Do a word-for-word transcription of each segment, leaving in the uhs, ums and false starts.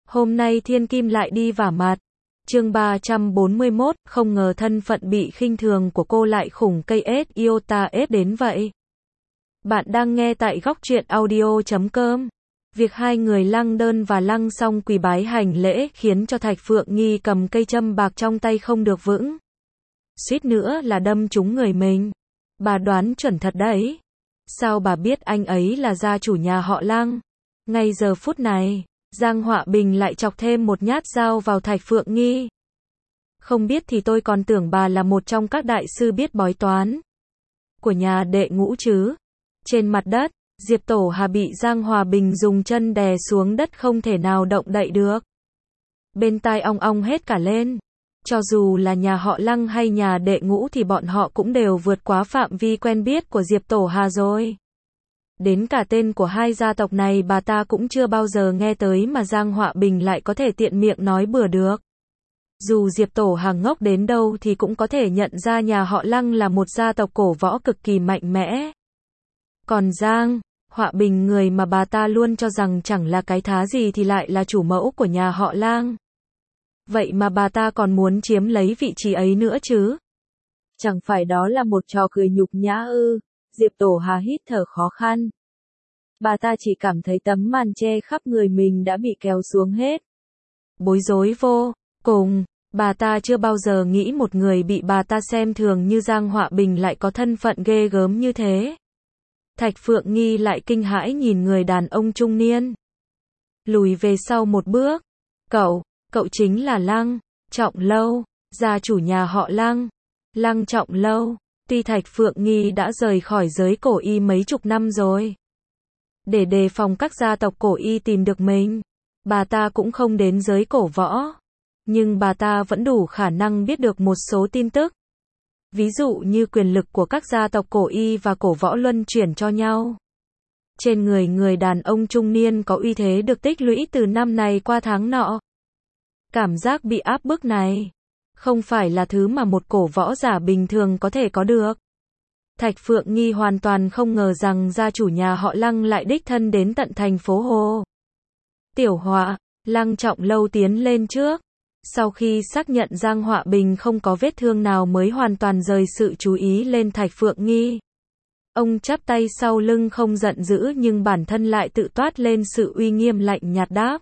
Hôm nay thiên kim lại đi vả mặt. Chương ba trăm bốn mươi mốt, không ngờ thân phận bị khinh thường của cô lại khủng cây ét iota ép đến vậy. Bạn đang nghe tại góc truyện audio chấm com. Việc hai người Lăng Đơn và Lăng Song quỳ bái hành lễ khiến cho Thạch Phượng Nghi cầm cây châm bạc trong tay không được vững. Suýt nữa là đâm trúng người mình. Bà đoán chuẩn thật đấy. Sao bà biết anh ấy là gia chủ nhà họ Lăng? Ngay giờ phút này, Giang Họa Bình lại chọc thêm một nhát dao vào Thạch Phượng Nghi. Không biết thì tôi còn tưởng bà là một trong các đại sư biết bói toán của nhà đệ Ngũ chứ. Trên mặt đất, Diệp Tổ Hà bị Giang Hòa Bình dùng chân đè xuống đất không thể nào động đậy được. Bên tai ong ong hết cả lên. Cho dù là nhà họ Lăng hay nhà đệ Ngũ thì bọn họ cũng đều vượt quá phạm vi quen biết của Diệp Tổ Hà rồi. Đến cả tên của hai gia tộc này bà ta cũng chưa bao giờ nghe tới mà Giang Họa Bình lại có thể tiện miệng nói bừa được. Dù Diệp Tổ Hà ngốc đến đâu thì cũng có thể nhận ra nhà họ Lăng là một gia tộc cổ võ cực kỳ mạnh mẽ. Còn Giang Họa Bình, người mà bà ta luôn cho rằng chẳng là cái thá gì thì lại là chủ mẫu của nhà họ Lăng. Vậy mà bà ta còn muốn chiếm lấy vị trí ấy nữa chứ? Chẳng phải đó là một trò cười nhục nhã ư? Diệp Tổ Hà hít thở khó khăn. Bà ta chỉ cảm thấy tấm màn che khắp người mình đã bị kéo xuống hết. Bối rối vô cùng, bà ta chưa bao giờ nghĩ một người bị bà ta xem thường như Giang Họa Bình lại có thân phận ghê gớm như thế. Thạch Phượng Nghi lại kinh hãi nhìn người đàn ông trung niên. Lùi về sau một bước. Cậu, cậu chính là Lăng Trọng Lâu, gia chủ nhà họ Lăng. Lăng Trọng Lâu. Tuy Thạch Phượng Nghi đã rời khỏi giới cổ y mấy chục năm rồi. Để đề phòng các gia tộc cổ y tìm được mình, bà ta cũng không đến giới cổ võ. Nhưng bà ta vẫn đủ khả năng biết được một số tin tức. Ví dụ như quyền lực của các gia tộc cổ y và cổ võ luân chuyển cho nhau. Trên người người đàn ông trung niên có uy thế được tích lũy từ năm này qua tháng nọ. Cảm giác bị áp bức này không phải là thứ mà một cổ võ giả bình thường có thể có được. Thạch Phượng Nghi hoàn toàn không ngờ rằng gia chủ nhà họ Lăng lại đích thân đến tận thành phố Hồ. Tiểu Họa, Lăng Trọng Lâu tiến lên trước. Sau khi xác nhận Giang Họa Bình không có vết thương nào mới hoàn toàn rời sự chú ý lên Thạch Phượng Nghi. Ông chắp tay sau lưng không giận dữ nhưng bản thân lại tự toát lên sự uy nghiêm lạnh nhạt đáp.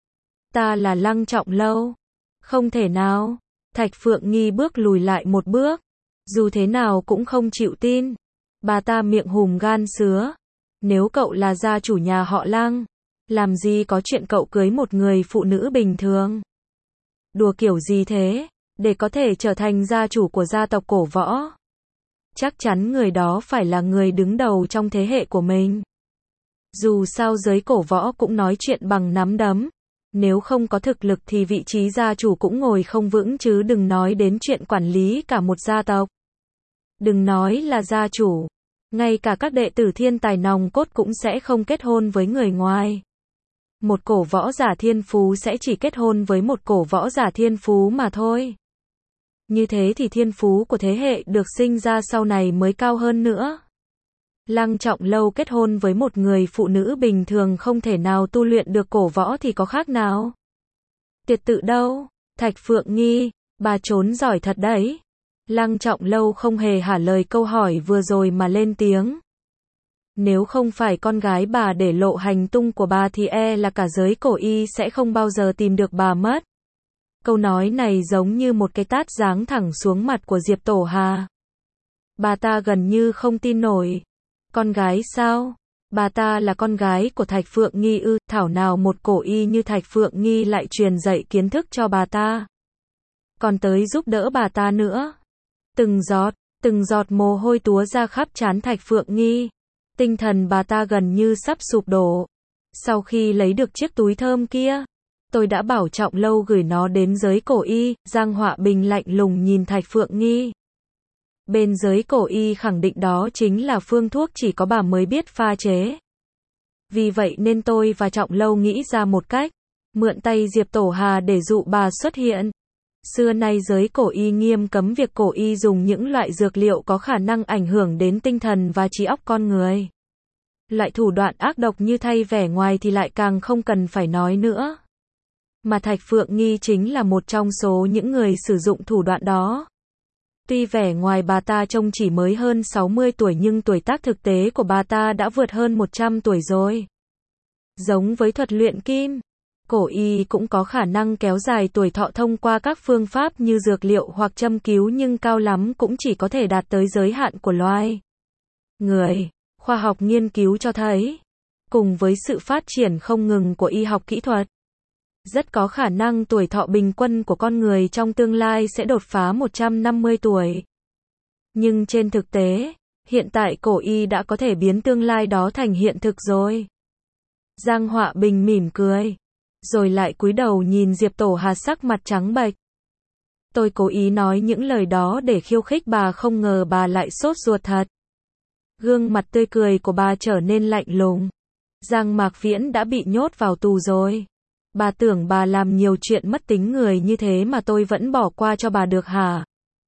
Ta là Lăng Trọng Lâu. Không thể nào. Thạch Phượng Nghi bước lùi lại một bước. Dù thế nào cũng không chịu tin. Bà ta miệng hùm gan sứa. Nếu cậu là gia chủ nhà họ Lăng, làm gì có chuyện cậu cưới một người phụ nữ bình thường? Đùa kiểu gì thế? Để có thể trở thành gia chủ của gia tộc cổ võ, chắc chắn người đó phải là người đứng đầu trong thế hệ của mình. Dù sao giới cổ võ cũng nói chuyện bằng nắm đấm. Nếu không có thực lực thì vị trí gia chủ cũng ngồi không vững chứ đừng nói đến chuyện quản lý cả một gia tộc. Đừng nói là gia chủ, ngay cả các đệ tử thiên tài nòng cốt cũng sẽ không kết hôn với người ngoài. Một cổ võ giả thiên phú sẽ chỉ kết hôn với một cổ võ giả thiên phú mà thôi. Như thế thì thiên phú của thế hệ được sinh ra sau này mới cao hơn nữa. Lăng Trọng Lâu kết hôn với một người phụ nữ bình thường không thể nào tu luyện được cổ võ thì có khác nào? Tiệt tự đâu? Thạch Phượng Nghi, bà trốn giỏi thật đấy. Lăng Trọng Lâu không hề hả lời câu hỏi vừa rồi mà lên tiếng. Nếu không phải con gái bà để lộ hành tung của bà thì e là cả giới cổ y sẽ không bao giờ tìm được bà mất. Câu nói này giống như một cái tát giáng thẳng xuống mặt của Diệp Tổ Hà. Bà ta gần như không tin nổi. Con gái sao? Bà ta là con gái của Thạch Phượng Nghi ư? Thảo nào một cổ y như Thạch Phượng Nghi lại truyền dạy kiến thức cho bà ta. Còn tới giúp đỡ bà ta nữa. Từng giọt, từng giọt mồ hôi túa ra khắp trán Thạch Phượng Nghi. Tinh thần bà ta gần như sắp sụp đổ. Sau khi lấy được chiếc túi thơm kia, tôi đã bảo Trọng Lâu gửi nó đến giới cổ y. Giang Họa Bình lạnh lùng nhìn Thạch Phượng Nghi. Bên giới cổ y khẳng định đó chính là phương thuốc chỉ có bà mới biết pha chế. Vì vậy nên tôi và Trọng Lâu nghĩ ra một cách, mượn tay Diệp Tổ Hà để dụ bà xuất hiện. Xưa nay giới cổ y nghiêm cấm việc cổ y dùng những loại dược liệu có khả năng ảnh hưởng đến tinh thần và trí óc con người. Loại thủ đoạn ác độc như thay vẻ ngoài thì lại càng không cần phải nói nữa. Mà Thạch Phượng Nghi chính là một trong số những người sử dụng thủ đoạn đó. Tuy vẻ ngoài bà ta trông chỉ mới hơn sáu mươi tuổi nhưng tuổi tác thực tế của bà ta đã vượt hơn một trăm tuổi rồi. Giống với thuật luyện kim, cổ y cũng có khả năng kéo dài tuổi thọ thông qua các phương pháp như dược liệu hoặc châm cứu nhưng cao lắm cũng chỉ có thể đạt tới giới hạn của loài người. Khoa học nghiên cứu cho thấy, cùng với sự phát triển không ngừng của y học kỹ thuật, rất có khả năng tuổi thọ bình quân của con người trong tương lai sẽ đột phá một trăm năm mươi tuổi. Nhưng trên thực tế, hiện tại cổ y đã có thể biến tương lai đó thành hiện thực rồi. Giang Họa Bình mỉm cười, rồi lại cúi đầu nhìn Diệp Tổ Hà sắc mặt trắng bệch. Tôi cố ý nói những lời đó để khiêu khích bà, không ngờ bà lại sốt ruột thật. Gương mặt tươi cười của bà trở nên lạnh lùng. Giang Mạc Viễn đã bị nhốt vào tù rồi. Bà tưởng bà làm nhiều chuyện mất tính người như thế mà tôi vẫn bỏ qua cho bà được hả?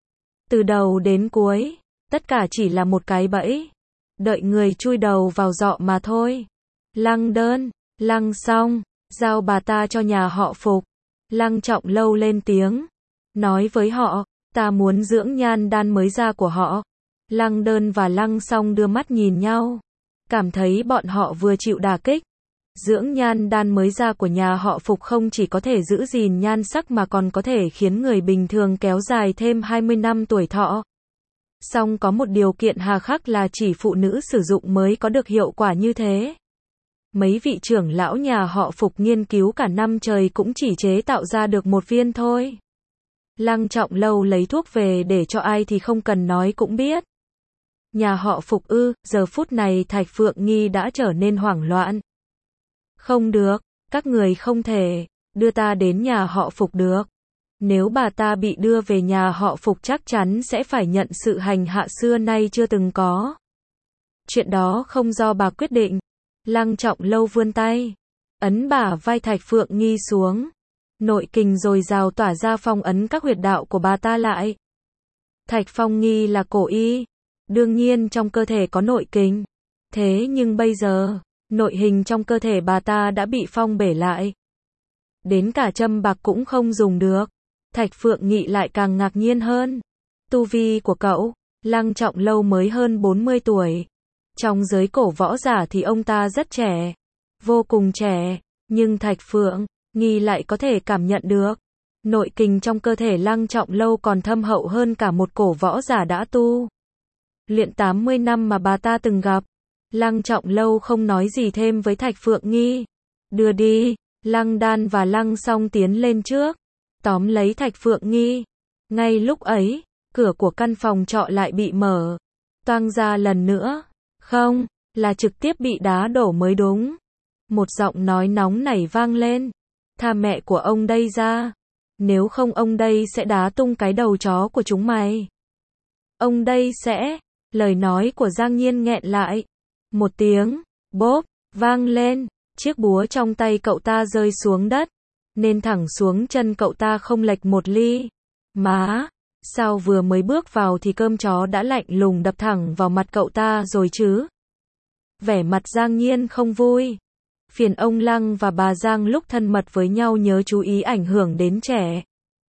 Từ đầu đến cuối, tất cả chỉ là một cái bẫy. Đợi người chui đầu vào giọ mà thôi. Lăng đơn, lăng xong, giao bà ta cho nhà họ Phục. Lăng Trọng Lâu lên tiếng. Nói với họ, ta muốn dưỡng nhan đan mới ra của họ. Lăng đơn và lăng xong đưa mắt nhìn nhau. Cảm thấy bọn họ vừa chịu đả kích. Dưỡng nhan đan mới ra của nhà họ Phục không chỉ có thể giữ gìn nhan sắc mà còn có thể khiến người bình thường kéo dài thêm hai mươi năm tuổi thọ. Song có một điều kiện hà khắc là chỉ phụ nữ sử dụng mới có được hiệu quả như thế. Mấy vị trưởng lão nhà họ Phục nghiên cứu cả năm trời cũng chỉ chế tạo ra được một viên thôi. Lăng Trọng Lâu lấy thuốc về để cho ai thì không cần nói cũng biết. Nhà họ Phục ư? Giờ phút này Thạch Phượng Nghi đã trở nên hoảng loạn. Không được, các người không thể đưa ta đến nhà họ Phục được. Nếu bà ta bị đưa về nhà họ Phục chắc chắn sẽ phải nhận sự hành hạ xưa nay chưa từng có. Chuyện đó không do bà quyết định. Lăng Trọng Lâu vươn tay, ấn bả vai Thạch Phượng Nghi xuống. Nội kình dồi dào tỏa ra phong ấn các huyệt đạo của bà ta lại. Thạch Phong Nghi là cổ y, đương nhiên trong cơ thể có nội kình. Thế nhưng bây giờ, nội hình trong cơ thể bà ta đã bị phong bể lại. Đến cả châm bạc cũng không dùng được. Thạch Phượng Nghị lại càng ngạc nhiên hơn. Tu vi của cậu, Lăng Trọng Lâu mới hơn bốn mươi tuổi. Trong giới cổ võ giả thì ông ta rất trẻ. Vô cùng trẻ. Nhưng Thạch Phượng Nghi lại có thể cảm nhận được. Nội kình trong cơ thể Lăng Trọng Lâu còn thâm hậu hơn cả một cổ võ giả đã tu luyện tám mươi năm mà bà ta từng gặp. Lăng Trọng Lâu không nói gì thêm với Thạch Phượng Nghi. Đưa đi. Lăng Đan và Lăng Song tiến lên trước, tóm lấy Thạch Phượng Nghi. Ngay lúc ấy, cửa của căn phòng trọ lại bị mở toang ra lần nữa. Không, là trực tiếp bị đá đổ mới đúng. Một giọng nói nóng nảy vang lên. Tha mẹ của ông đây ra. Nếu không ông đây sẽ đá tung cái đầu chó của chúng mày. Ông đây sẽ. Lời nói của Giang Nhiên nghẹn lại. Một tiếng, bốp, vang lên. Chiếc búa trong tay cậu ta rơi xuống đất. Nên thẳng xuống chân cậu ta không lệch một ly. Má, sao vừa mới bước vào thì cơm chó đã lạnh lùng đập thẳng vào mặt cậu ta rồi chứ? Vẻ mặt Giang Nhiên không vui. Phiền ông Lăng và bà Giang lúc thân mật với nhau nhớ chú ý ảnh hưởng đến trẻ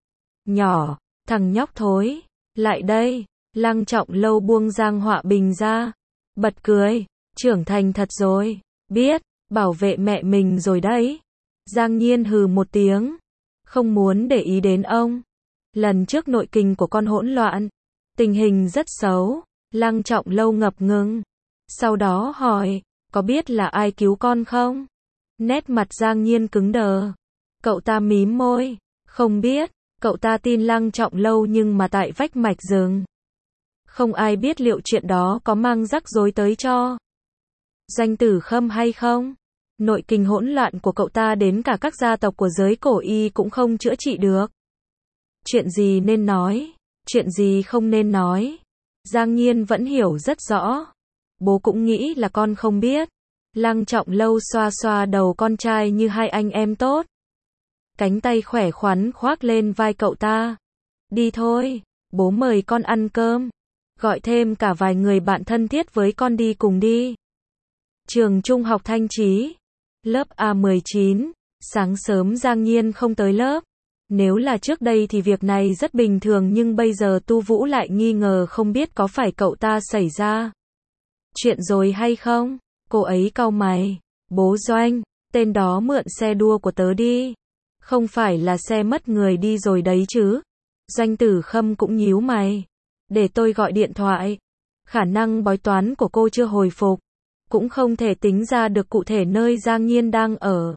nhỏ. Thằng nhóc thối, lại đây. Lăng Trọng Lâu buông Giang Họa Bình ra. Bật cười, trưởng thành thật rồi. Biết, bảo vệ mẹ mình rồi đấy. Giang Nhiên hừ một tiếng. Không muốn để ý đến ông. Lần trước nội kình của con hỗn loạn. Tình hình rất xấu. Lăng Trọng Lâu ngập ngừng. Sau đó hỏi, có biết là ai cứu con không? Nét mặt Giang Nhiên cứng đờ. Cậu ta mím môi. Không biết. Cậu ta tin Lăng Trọng Lâu nhưng mà tại vách mạch rừng. Không ai biết liệu chuyện đó có mang rắc rối tới cho Doanh Tử Khâm hay không? Nội kình hỗn loạn của cậu ta đến cả các gia tộc của giới cổ y cũng không chữa trị được. Chuyện gì nên nói, chuyện gì không nên nói. Giang Nhiên vẫn hiểu rất rõ. Bố cũng nghĩ là con không biết. Lăng Trọng Lâu xoa xoa đầu con trai như hai anh em tốt. Cánh tay khỏe khoắn khoác lên vai cậu ta. Đi thôi, bố mời con ăn cơm. Gọi thêm cả vài người bạn thân thiết với con đi cùng đi. Trường Trung học Thanh Chí, lớp A mười chín, Sáng sớm Giang Nhiên không tới lớp. Nếu là trước đây thì việc này rất bình thường nhưng bây giờ Tu Vũ lại nghi ngờ không biết có phải cậu ta xảy ra chuyện rồi hay không. Cô ấy cau mày. Bố Doanh, tên đó mượn xe đua của tớ đi. Không phải là xe mất người đi rồi đấy chứ. Doanh Tử Khâm cũng nhíu mày. Để tôi gọi điện thoại. Khả năng bói toán của cô chưa hồi phục. Cũng không thể tính ra được cụ thể nơi Giang Nhiên đang ở.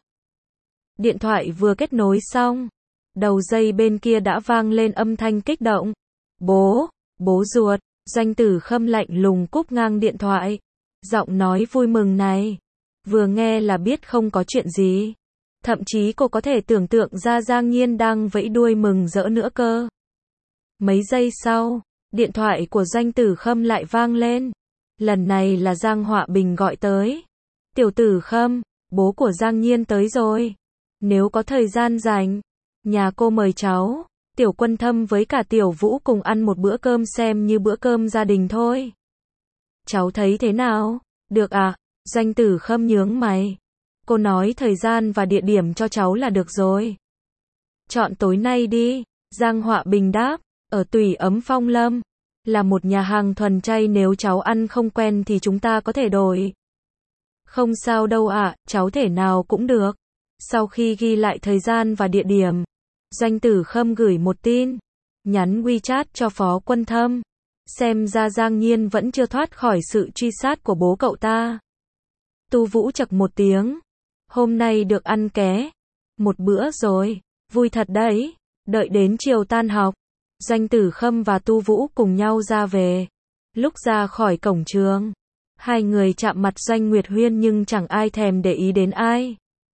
Điện thoại vừa kết nối xong. Đầu dây bên kia đã vang lên âm thanh kích động. Bố, bố ruột. Doanh Tử Khâm lạnh lùng cúp ngang điện thoại. Giọng nói vui mừng này. Vừa nghe là biết không có chuyện gì. Thậm chí cô có thể tưởng tượng ra Giang Nhiên đang vẫy đuôi mừng rỡ nữa cơ. Mấy giây sau, điện thoại của Doanh Tử Khâm lại vang lên. Lần này là Giang Họa Bình gọi tới. Tiểu Tử Khâm, bố của Giang Nhiên tới rồi. Nếu có thời gian rảnh, nhà cô mời cháu, Tiểu Quân Thâm với cả Tiểu Vũ cùng ăn một bữa cơm xem như bữa cơm gia đình thôi. Cháu thấy thế nào? Được à? Doanh Tử Khâm nhướng mày. Cô nói thời gian và địa điểm cho cháu là được rồi. Chọn tối nay đi. Giang Họa Bình đáp. Ở Tùy Ấm Phong Lâm. Là một nhà hàng thuần chay, nếu cháu ăn không quen thì chúng ta có thể đổi. Không sao đâu ạ, à, cháu thể nào cũng được. Sau khi ghi lại thời gian và địa điểm, Doanh Tử Khâm gửi một tin, nhắn WeChat cho Phó Quân Thâm. Xem ra Giang Nhiên vẫn chưa thoát khỏi sự truy sát của bố cậu ta. Tu Vũ chậc một tiếng. Hôm nay được ăn ké. Một bữa rồi. Vui thật đấy. Đợi đến chiều tan học, Doanh Tử Khâm và Tu Vũ cùng nhau ra về. Lúc ra khỏi cổng trường, hai người chạm mặt Doanh Nguyệt Huyên nhưng chẳng ai thèm để ý đến ai.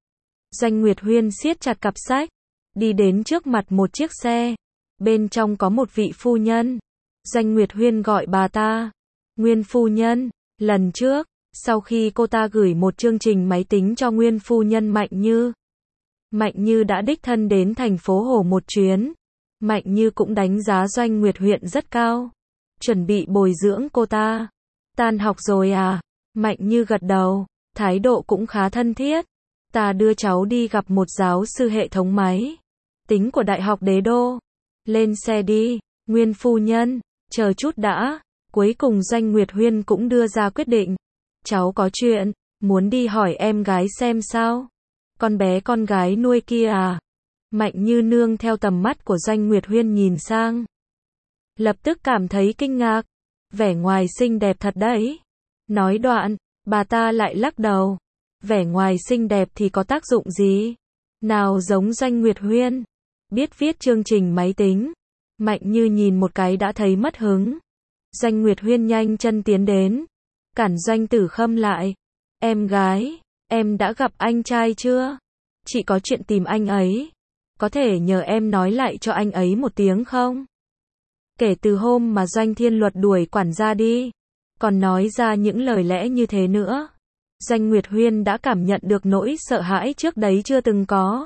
Doanh Nguyệt Huyên siết chặt cặp sách, đi đến trước mặt một chiếc xe. Bên trong có một vị phu nhân. Doanh Nguyệt Huyên gọi bà ta Nguyên phu nhân. Lần trước, sau khi cô ta gửi một chương trình máy tính cho Nguyên phu nhân Mạnh Như, Mạnh Như đã đích thân đến thành phố Hồ một chuyến. Mạnh Như cũng đánh giá Doanh Nguyệt Huyên rất cao, chuẩn bị bồi dưỡng cô ta. Tan học rồi à? Mạnh Như gật đầu, thái độ cũng khá thân thiết. Ta đưa cháu đi gặp một giáo sư hệ thống máy tính của Đại học Đế Đô. Lên xe đi. Nguyên phu nhân, chờ chút đã. Cuối cùng Doanh Nguyệt Huyên cũng đưa ra quyết định. Cháu có chuyện, muốn đi hỏi em gái xem sao. Con bé con gái nuôi kia à? Mạnh Như nương theo tầm mắt của Doanh Nguyệt Huyên nhìn sang. Lập tức cảm thấy kinh ngạc. Vẻ ngoài xinh đẹp thật đấy. Nói đoạn, bà ta lại lắc đầu. Vẻ ngoài xinh đẹp thì có tác dụng gì? Nào giống Doanh Nguyệt Huyên. Biết viết chương trình máy tính. Mạnh Như nhìn một cái đã thấy mất hứng. Doanh Nguyệt Huyên nhanh chân tiến đến, cản Doanh Tử Khâm lại. Em gái, em đã gặp anh trai chưa? Chị có chuyện tìm anh ấy. Có thể nhờ em nói lại cho anh ấy một tiếng không? Kể từ hôm mà Doanh Thiên Luật đuổi quản gia đi, còn nói ra những lời lẽ như thế nữa, Doanh Nguyệt Huyên đã cảm nhận được nỗi sợ hãi trước đấy chưa từng có.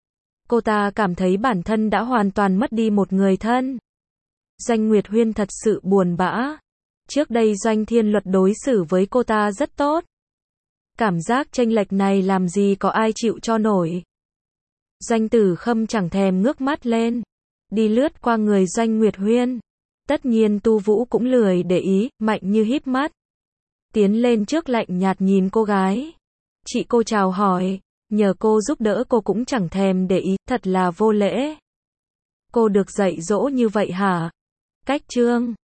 Cô ta cảm thấy bản thân đã hoàn toàn mất đi một người thân. Doanh Nguyệt Huyên thật sự buồn bã. Trước đây Doanh Thiên Luật đối xử với cô ta rất tốt. Cảm giác chênh lệch này làm gì có ai chịu cho nổi. Doanh Tử Khâm chẳng thèm ngước mắt lên, đi lướt qua người Doanh Nguyệt Huyên. Tất nhiên Tu Vũ cũng lười để ý. Mạnh Như híp mắt, tiến lên trước lạnh nhạt nhìn cô gái. Chị cô chào hỏi, nhờ cô giúp đỡ cô cũng chẳng thèm để ý, thật là vô lễ. Cô được dạy dỗ như vậy hả? Cách chương